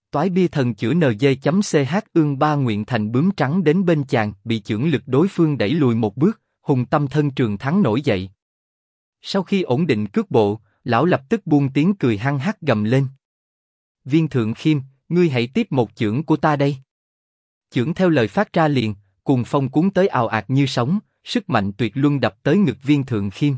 Toái bia thần chữa NG.ch ương ba nguyện thành bướm trắng đến bên chàng, bị chưởng lực đối phương đẩy lùi một bước, hùng tâm thân Trường Thắng nổi dậy. Sau khi ổn định cước bộ, lão lập tức buông tiếng cười hăng hắc gầm lên. Viên Thượng Khiêm, ngươi hãy tiếp một chưởng của ta đây. Chưởng theo lời phát ra liền, cuồng phong cuốn tới ào ạt như sóng, sức mạnh tuyệt luân đập tới ngực Viên Thượng Khiêm.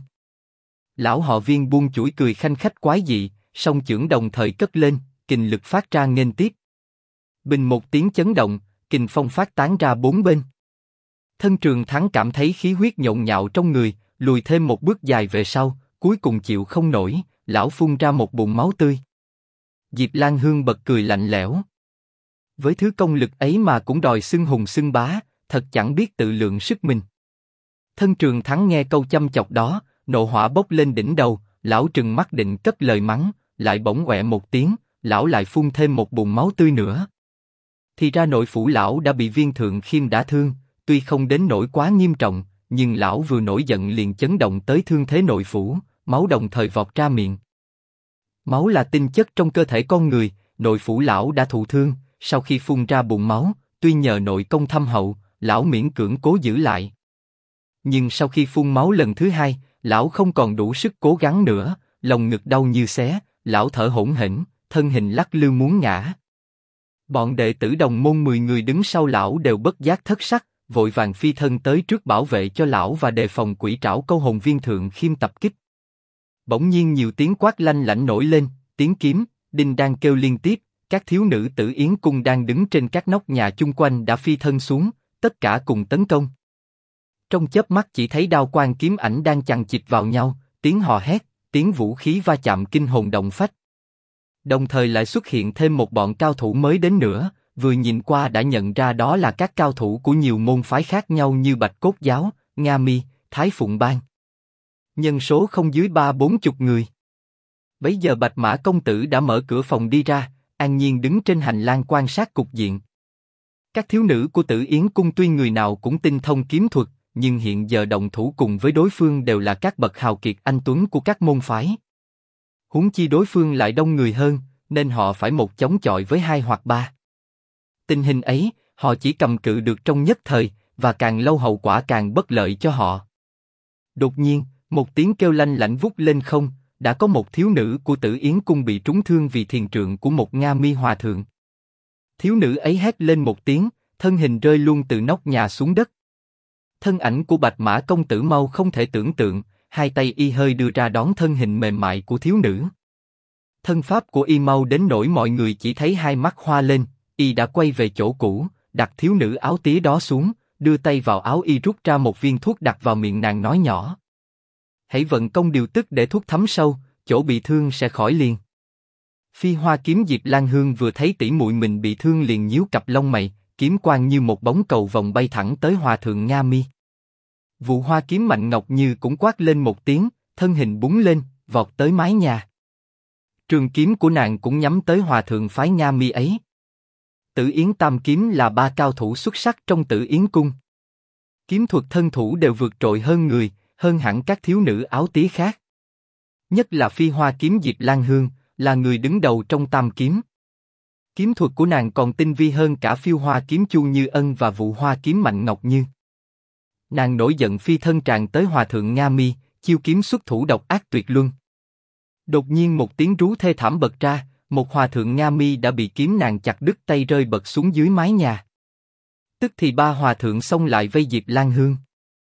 Lão họ Viên buông chuỗi cười khanh khách quái dị, song chưởng đồng thời cất lên, kình lực phát ra nghênh tiếp. Bình một tiếng chấn động, kình phong phát tán ra bốn bên. Thân Trường Thắng cảm thấy khí huyết nhộn nhạo trong người, lùi thêm một bước dài về sau, cuối cùng chịu không nổi, lão phun ra một bụng máu tươi. Diệp Lan Hương bật cười lạnh lẽo. Với thứ công lực ấy mà cũng đòi xưng hùng xưng bá, thật chẳng biết tự lượng sức mình. Thân Trường Thắng nghe câu châm chọc đó, nộ hỏa bốc lên đỉnh đầu, lão trừng mắt định cất lời mắng, lại bỗng quẹ một tiếng, lão lại phun thêm một bụng máu tươi nữa. Thì ra nội phủ lão đã bị Viên Thượng Khiêm đả thương, tuy không đến nỗi quá nghiêm trọng, nhưng lão vừa nổi giận liền chấn động tới thương thế nội phủ, máu đồng thời vọt ra miệng. Máu là tinh chất trong cơ thể con người, nội phủ lão đã thụ thương, sau khi phun ra bụng máu, tuy nhờ nội công thâm hậu, lão miễn cưỡng cố giữ lại. Nhưng sau khi phun máu lần thứ hai, lão không còn đủ sức cố gắng nữa, lồng ngực đau như xé, lão thở hổn hển, thân hình lắc lư muốn ngã. Bọn đệ tử đồng môn 10 người đứng sau lão đều bất giác thất sắc, vội vàng phi thân tới trước bảo vệ cho lão và đề phòng quỷ trảo câu hồn Viên Thượng Khiêm tập kích. Bỗng nhiên nhiều tiếng quát lanh lảnh nổi lên, tiếng kiếm, đinh đang kêu liên tiếp, các thiếu nữ Tử Yến cung đang đứng trên các nóc nhà chung quanh đã phi thân xuống, tất cả cùng tấn công. Trong chớp mắt chỉ thấy đao quang kiếm ảnh đang chằng chịt vào nhau, tiếng hò hét, tiếng vũ khí va chạm kinh hồn động phách. Đồng thời lại xuất hiện thêm một bọn cao thủ mới đến nữa, vừa nhìn qua đã nhận ra đó là các cao thủ của nhiều môn phái khác nhau như Bạch Cốt Giáo, Nga Mi, Thái Phụng Bang. Nhân số không dưới 30-40 người. Bấy giờ Bạch Mã công tử đã mở cửa phòng đi ra, an nhiên đứng trên hành lang quan sát cục diện. Các thiếu nữ của Tử Yến cung tuy người nào cũng tinh thông kiếm thuật, nhưng hiện giờ động thủ cùng với đối phương đều là các bậc hào kiệt anh tuấn của các môn phái. Huống chi đối phương lại đông người hơn, nên họ phải một chống chọi với hai hoặc ba. Tình hình ấy, họ chỉ cầm cự được trong nhất thời, và càng lâu hậu quả càng bất lợi cho họ. Đột nhiên, một tiếng kêu lanh lảnh vút lên không, đã có một thiếu nữ của Tử Yến cung bị trúng thương vì thiền trượng của một Nga Mi hòa thượng. Thiếu nữ ấy hét lên một tiếng, thân hình rơi luôn từ nóc nhà xuống đất. Thân ảnh của Bạch Mã công tử mau không thể tưởng tượng, hai tay y hơi đưa ra đón thân hình mềm mại của thiếu nữ. Thân pháp của y mau đến nỗi mọi người chỉ thấy hai mắt hoa lên, y đã quay về chỗ cũ, đặt thiếu nữ áo tía đó xuống, đưa tay vào áo y rút ra một viên thuốc đặt vào miệng nàng nói nhỏ. Hãy vận công điều tức để thuốc thấm sâu, chỗ bị thương sẽ khỏi liền. Phi Hoa kiếm Diệp Lan Hương vừa thấy tỷ muội mình bị thương liền nhíu cặp lông mày, kiếm quang như một bóng cầu vồng bay thẳng tới hòa thượng Nga Mi. Vụ Hoa kiếm Mạnh Ngọc Như cũng quát lên một tiếng, thân hình búng lên, vọt tới mái nhà. Trường kiếm của nàng cũng nhắm tới hòa thượng phái Nga Mi ấy. Tử Yến Tam kiếm là ba cao thủ xuất sắc trong Tử Yến cung. Kiếm thuật thân thủ đều vượt trội hơn người, hơn hẳn các thiếu nữ áo tía khác. Nhất là Phi Hoa kiếm Diệp Lan Hương, là người đứng đầu trong Tam kiếm. Kiếm thuật của nàng còn tinh vi hơn cả Phiêu Hoa kiếm Chu Như Ân và Vụ Hoa kiếm Mạnh Ngọc Như. Nàng nổi giận phi thân tràn tới hòa thượng Nga Mi, chiêu kiếm xuất thủ độc ác tuyệt luân. Đột nhiên một tiếng rú thê thảm bật ra, một hòa thượng Nga Mi đã bị kiếm nàng chặt đứt tay rơi bật xuống dưới mái nhà. Tức thì ba hòa thượng xông lại vây Diệp Lan Hương.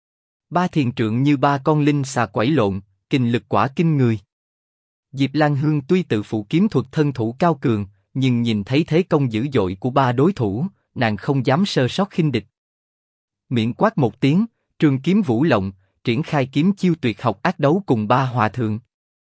Ba thiền trượng như ba con linh xà quẩy lộn, kình lực quả kinh người. Diệp Lan Hương tuy tự phụ kiếm thuật thân thủ cao cường, nhưng nhìn thấy thế công dữ dội của ba đối thủ, nàng không dám sơ sót khinh địch. Miệng quát một tiếng, trường kiếm vũ lộng, triển khai kiếm chiêu tuyệt học ác đấu cùng ba hòa thượng.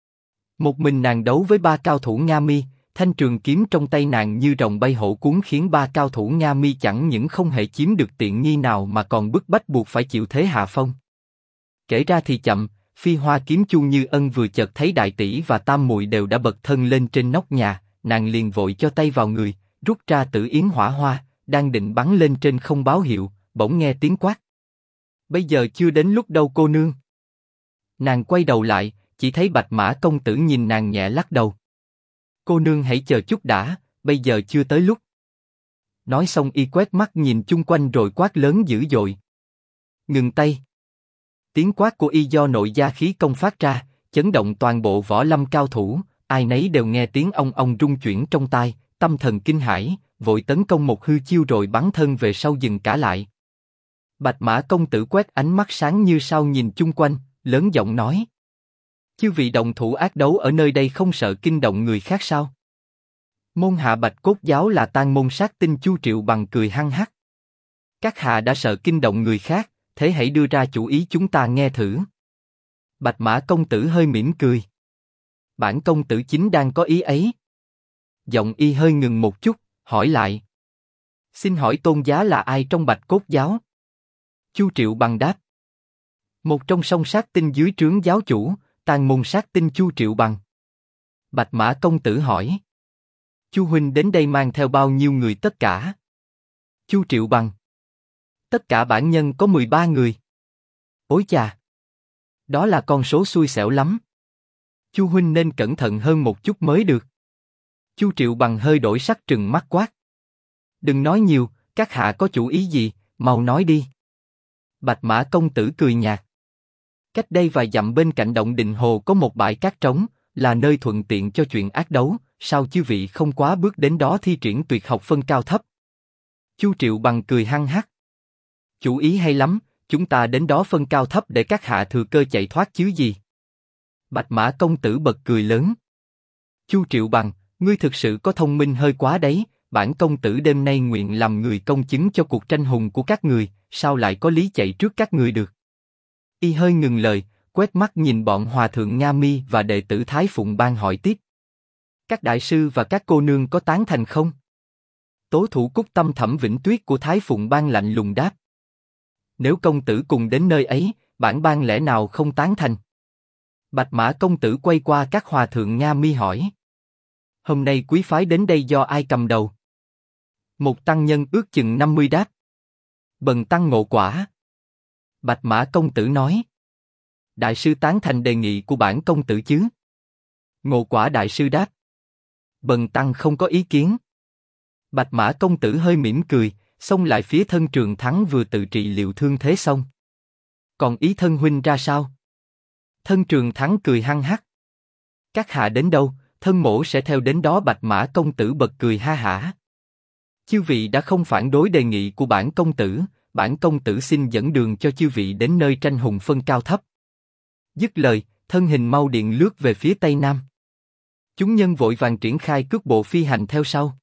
Một mình nàng đấu với ba cao thủ Nga Mi, thanh trường kiếm trong tay nàng như rồng bay hổ cuốn khiến ba cao thủ Nga Mi chẳng những không hề chiếm được tiện nghi nào mà còn bức bách buộc phải chịu thế hạ phong. Kể ra thì chậm, Phi Hoa kiếm Chu Như Ân vừa chợt thấy đại tỷ và tam muội đều đã bật thân lên trên nóc nhà, nàng liền vội cho tay vào người, rút ra Tử Yến hỏa hoa, đang định bắn lên trên không báo hiệu, bỗng nghe tiếng quát. Bây giờ chưa đến lúc đâu cô nương. Nàng quay đầu lại, chỉ thấy Bạch Mã công tử nhìn nàng nhẹ lắc đầu. Cô nương hãy chờ chút đã, bây giờ chưa tới lúc. Nói xong y quét mắt nhìn chung quanh rồi quát lớn dữ dội. Ngừng tay. Tiếng quát của y do nội gia khí công phát ra, chấn động toàn bộ võ lâm cao thủ, ai nấy đều nghe tiếng ong ong rung chuyển trong tai, tâm thần kinh hãi, vội tấn công một hư chiêu rồi bắn thân về sau dừng cả lại. Bạch Mã công tử quét ánh mắt sáng như sao nhìn chung quanh, lớn giọng nói: chư vị đồng thủ ác đấu ở nơi đây không sợ kinh động người khác sao? Môn hạ Bạch Cốt giáo là tang môn sát tinh Chu Triệu Bằng cười hăng hắc. Các hạ đã sợ kinh động người khác, thế hãy đưa ra chủ ý chúng ta nghe thử. Bạch Mã công tử hơi mỉm cười. Bản công tử chính đang có ý ấy. Giọng y hơi ngừng một chút, hỏi lại: xin hỏi tôn giá là ai trong Bạch Cốt giáo? Chu Triệu Bằng đáp: một trong song sát tinh dưới trướng giáo chủ, tang môn sát tinh Chu Triệu Bằng. Bạch Mã công tử hỏi: Chu huynh đến đây mang theo bao nhiêu người tất cả? Chu Triệu Bằng: tất cả bản nhân có 13 người. Ối chà! Đó là con số xui xẻo lắm. Chu huynh nên cẩn thận hơn một chút mới được. Chu Triệu Bằng hơi đổi sắc trừng mắt quát: đừng nói nhiều, các hạ có chủ ý gì, mau nói đi. Bạch Mã công tử cười nhạt: cách đây vài dặm bên cạnh động Định Hồ có một bãi cát trống, là nơi thuận tiện cho chuyện ác đấu, sao chư vị không quá bước đến đó thi triển tuyệt học phân cao thấp? Chu Triệu Bằng cười hăng hắc: chủ ý hay lắm, chúng ta đến đó phân cao thấp để các hạ thừa cơ chạy thoát chứ gì. Bạch Mã công tử bật cười lớn: Chu Triệu Bằng, ngươi thực sự có thông minh hơi quá đấy, bản công tử đêm nay nguyện làm người công chứng cho cuộc tranh hùng của các người, sao lại có lý chạy trước các người được? Y hơi ngừng lời, quét mắt nhìn bọn hòa thượng Nga Mi và đệ tử Thái Phụng Bang hỏi tiếp: các đại sư và các cô nương có tán thành không? Tố thủ Cúc Tâm Thẩm Vĩnh Tuyết của Thái Phụng Bang lạnh lùng đáp: nếu công tử cùng đến nơi ấy, bản bang lẽ nào không tán thành? Bạch Mã công tử quay qua các hòa thượng Nga Mi hỏi: hôm nay quý phái đến đây do ai cầm đầu? Một tăng nhân ước chừng 50 đáp: bần tăng Ngộ Quả. Bạch Mã công tử nói: đại sư tán thành đề nghị của bản công tử chứ? Ngộ Quả đại sư đáp: bần tăng không có ý kiến. Bạch Mã công tử hơi mỉm cười, xông lại phía Thân Trường Thắng vừa tự trị liệu thương thế xong. còn ý thân huynh ra sao? Thân Trường Thắng cười hăng hắc: các hạ đến đâu, thân mỗ sẽ theo đến đó. Bạch Mã công tử bật cười ha hả: chư vị đã không phản đối đề nghị của bản công tử xin dẫn đường cho chư vị đến nơi tranh hùng phân cao thấp. Dứt lời, thân hình mau điện lướt về phía tây nam. Chúng nhân vội vàng triển khai cước bộ phi hành theo sau.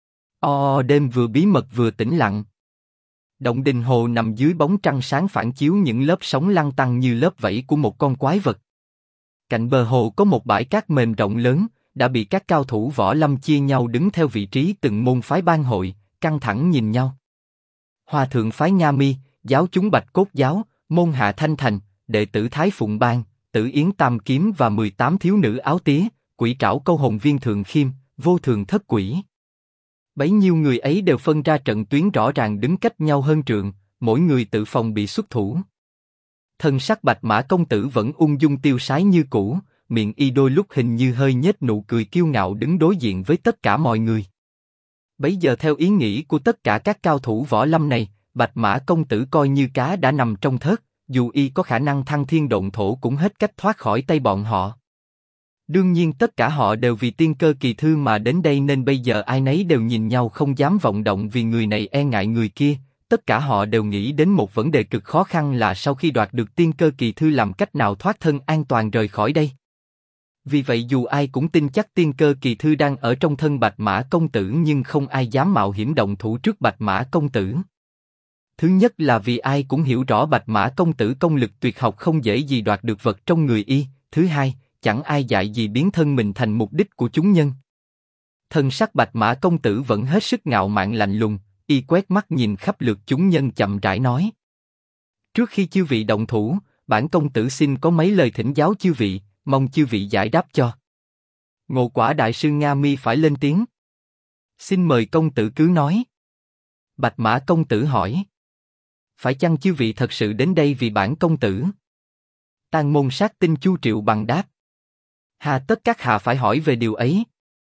Đêm vừa bí mật vừa tĩnh lặng. Động Đình Hồ nằm dưới bóng trăng sáng phản chiếu những lớp sóng lăn tăn như lớp vảy của một con quái vật. Cạnh bờ hồ có một bãi cát mềm rộng lớn, đã bị các cao thủ võ lâm chia nhau đứng theo vị trí từng môn phái bang hội, căng thẳng nhìn nhau. Hòa thượng phái Nga Mi, giáo chúng Bạch Cốt giáo, môn hạ Thanh Thành, đệ tử Thái Phụng Bang, Tử Yến Tam Kiếm và 18 thiếu nữ áo tía, quỷ trảo câu hồn viên Thượng Khiêm, vô thường thất quỷ. Bấy nhiêu người ấy đều phân ra trận tuyến rõ ràng đứng cách nhau hơn trượng, mỗi người tự phòng bị xuất thủ. Thân sắc Bạch Mã công tử vẫn ung dung tiêu sái như cũ, miệng y đôi lúc hình như hơi nhếch nụ cười kiêu ngạo đứng đối diện với tất cả mọi người. Bấy giờ theo ý nghĩ của tất cả các cao thủ võ lâm này, Bạch Mã công tử coi như cá đã nằm trong thớt, dù y có khả năng thăng thiên độn thổ cũng hết cách thoát khỏi tay bọn họ. Đương nhiên tất cả họ đều vì tiên cơ kỳ thư mà đến đây nên bây giờ ai nấy đều nhìn nhau không dám vọng động vì người này e ngại người kia. Tất cả họ đều nghĩ đến một vấn đề cực khó khăn là sau khi đoạt được tiên cơ kỳ thư làm cách nào thoát thân an toàn rời khỏi đây. Vì vậy dù ai cũng tin chắc tiên cơ kỳ thư đang ở trong thân Bạch Mã công tử nhưng không ai dám mạo hiểm động thủ trước Bạch Mã công tử. Thứ nhất là vì ai cũng hiểu rõ Bạch Mã công tử công lực tuyệt học không dễ gì đoạt được vật trong người y. Thứ hai, chẳng ai dạy gì biến thân mình thành mục đích của chúng nhân. Thân sắc Bạch Mã công tử vẫn hết sức ngạo mạn lạnh lùng, y quét mắt nhìn khắp lượt chúng nhân chậm rãi nói: trước khi chư vị động thủ, bản công tử xin có mấy lời thỉnh giáo chư vị, mong chư vị giải đáp cho. Ngộ Quả đại sư Nga Mi phải lên tiếng: xin mời công tử cứ nói. Bạch Mã công tử hỏi: phải chăng chư vị thật sự đến đây vì bản công tử? Tang môn sát tinh Chu Triệu Bằng đáp: hà tất các hạ phải hỏi về điều ấy.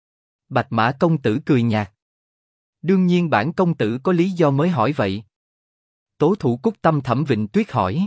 Bạch Mã công tử cười nhạt. Đương nhiên bản công tử có lý do mới hỏi vậy. Tố thủ Cúc Tâm Thẩm Vịnh Tuyết hỏi.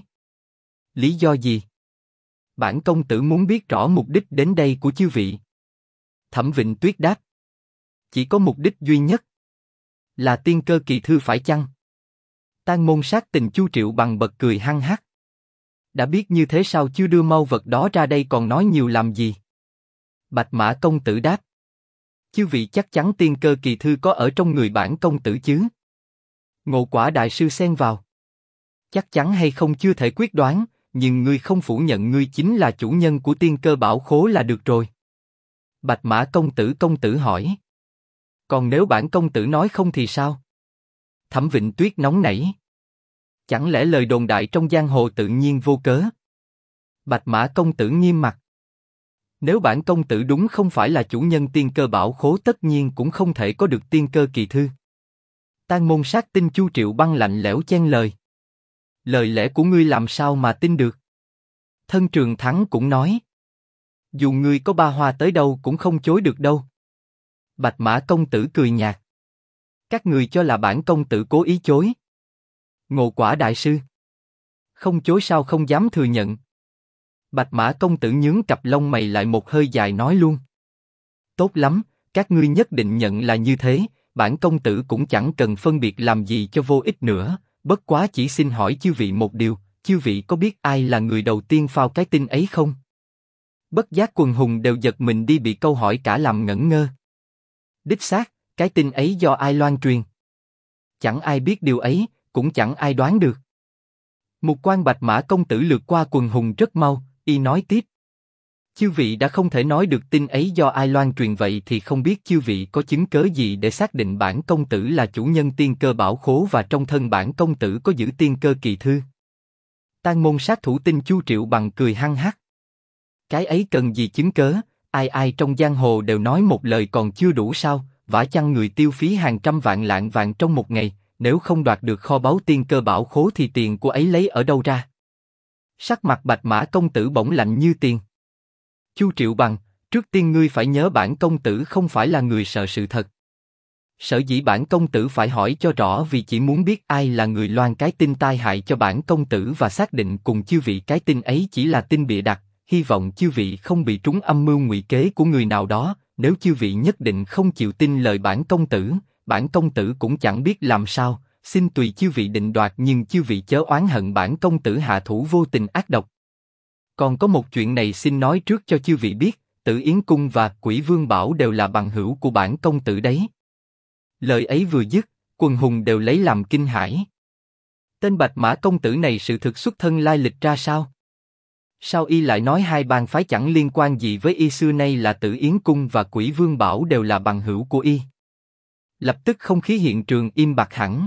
Lý do gì? Bản công tử muốn biết rõ mục đích đến đây của chư vị. Thẩm Vịnh Tuyết đáp. Chỉ có mục đích duy nhất. Là tiên cơ kỳ thư phải chăng? Tang Môn Sát Tình Chu Triệu Bằng bật cười hăng hắc. Đã biết như thế sao chưa đưa mau vật đó ra đây còn nói nhiều làm gì? Bạch Mã công tử đáp. Chư vị chắc chắn tiên cơ kỳ thư có ở trong người bản công tử chứ? Ngộ Quả đại sư xen vào. Chắc chắn hay không chưa thể quyết đoán, nhưng ngươi không phủ nhận ngươi chính là chủ nhân của tiên cơ bảo khố là được rồi. Bạch Mã công tử hỏi. Còn nếu bản công tử nói không thì sao? Thẩm Vịnh Tuyết nóng nảy. Chẳng lẽ lời đồn đại trong giang hồ tự nhiên vô cớ? Bạch Mã công tử nghiêm mặt. Nếu bản công tử đúng không phải là chủ nhân tiên cơ bảo khố tất nhiên cũng không thể có được tiên cơ kỳ thư. Tang Môn Sát Tinh Chu Triệu Băng lạnh lẽo chen lời. Lời lẽ của ngươi làm sao mà tin được? Thân Trường Thắng cũng nói. Dù ngươi có ba hoa tới đâu cũng không chối được đâu. Bạch Mã công tử cười nhạt. Các người cho là bản công tử cố ý chối. Ngộ Quả đại sư. Không chối sao không dám thừa nhận. Bạch Mã công tử nhướng cặp lông mày lại một hơi dài nói luôn. Tốt lắm, các ngươi nhất định nhận là như thế, bản công tử cũng chẳng cần phân biệt làm gì cho vô ích nữa, bất quá chỉ xin hỏi chư vị một điều, chư vị có biết ai là người đầu tiên phao cái tin ấy không? Bất giác quần hùng đều giật mình đi bị câu hỏi cả làm ngẩn ngơ. Đích xác, cái tin ấy do ai loan truyền? Chẳng ai biết điều ấy, cũng chẳng ai đoán được. Mục quan Bạch Mã công tử lướt qua quần hùng rất mau, y nói tiếp. Chư vị đã không thể nói được tin ấy do ai loan truyền vậy thì không biết chư vị có chứng cớ gì để xác định bản công tử là chủ nhân tiên cơ bảo khố và trong thân bản công tử có giữ tiên cơ kỳ thư. Tang Môn Sát thủ Tinh Chu Triệu Bằng cười hăng hắc. Cái ấy cần gì chứng cớ, ai ai trong giang hồ đều nói một lời còn chưa đủ sao, vả chăng người tiêu phí hàng trăm vạn lạng vàng trong một ngày, nếu không đoạt được kho báu tiên cơ bảo khố thì tiền của ấy lấy ở đâu ra? Sắc mặt Bạch Mã công tử bỗng lạnh như tiền. Chu Triệu Bằng, trước tiên ngươi phải nhớ bản công tử không phải là người sợ sự thật. Sở dĩ bản công tử phải hỏi cho rõ vì chỉ muốn biết ai là người loan cái tin tai hại cho bản công tử và xác định cùng chư vị cái tin ấy chỉ là tin bịa đặt, hy vọng chư vị không bị trúng âm mưu ngụy kế của người nào đó, nếu chư vị nhất định không chịu tin lời bản công tử cũng chẳng biết làm sao, xin tùy chư vị định đoạt nhưng chư vị chớ oán hận bản công tử hạ thủ vô tình ác độc. Còn có một chuyện này xin nói trước cho chư vị biết, Tử Yến Cung và Quỷ Vương Bảo đều là bằng hữu của bản công tử đấy. Lời ấy vừa dứt, quần hùng đều lấy làm kinh hãi. Tên Bạch Mã công tử này sự thực xuất thân lai lịch ra sao? Sao y lại nói hai bang phái chẳng liên quan gì với y xưa nay là Tử Yến Cung và Quỷ Vương Bảo đều là bằng hữu của y? Lập tức không khí hiện trường im bặt hẳn.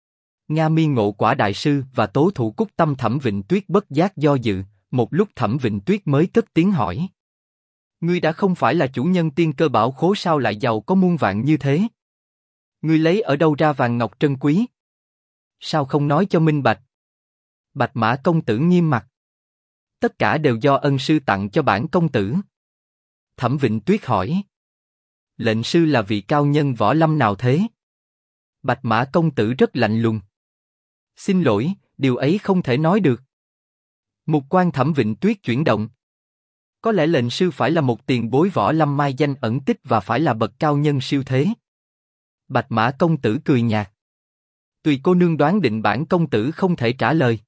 Nga Mi Ngộ Quả đại sư và tố thủ Cúc Tâm Thẩm Vịnh Tuyết bất giác do dự, một lúc Thẩm Vịnh Tuyết mới cất tiếng hỏi. Ngươi đã không phải là chủ nhân tiên cơ bảo khố sao lại giàu có muôn vạn như thế? Ngươi lấy ở đâu ra vàng ngọc trân quý? Sao không nói cho minh bạch? Bạch Mã công tử nghiêm mặt. Tất cả đều do ân sư tặng cho bản công tử. Thẩm Vịnh Tuyết hỏi. Lệnh sư là vị cao nhân võ lâm nào thế? Bạch Mã công tử rất lạnh lùng. Xin lỗi, điều ấy không thể nói được. Mục quan Thẩm Vịnh Tuyết chuyển động. Có lẽ lệnh sư phải là một tiền bối võ lâm mai danh ẩn tích và phải là bậc cao nhân siêu thế. Bạch Mã công tử cười nhạt. Tùy cô nương đoán định bản công tử không thể trả lời.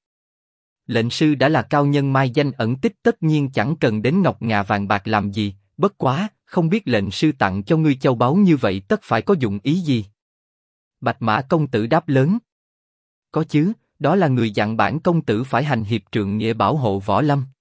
Lệnh sư đã là cao nhân mai danh ẩn tích tất nhiên chẳng cần đến ngọc ngà vàng bạc làm gì, bất quá, không biết lệnh sư tặng cho ngươi châu báu như vậy tất phải có dụng ý gì? Bạch Mã công tử đáp lớn. Có chứ, đó là người dặn bản công tử phải hành hiệp trượng nghĩa bảo hộ võ lâm.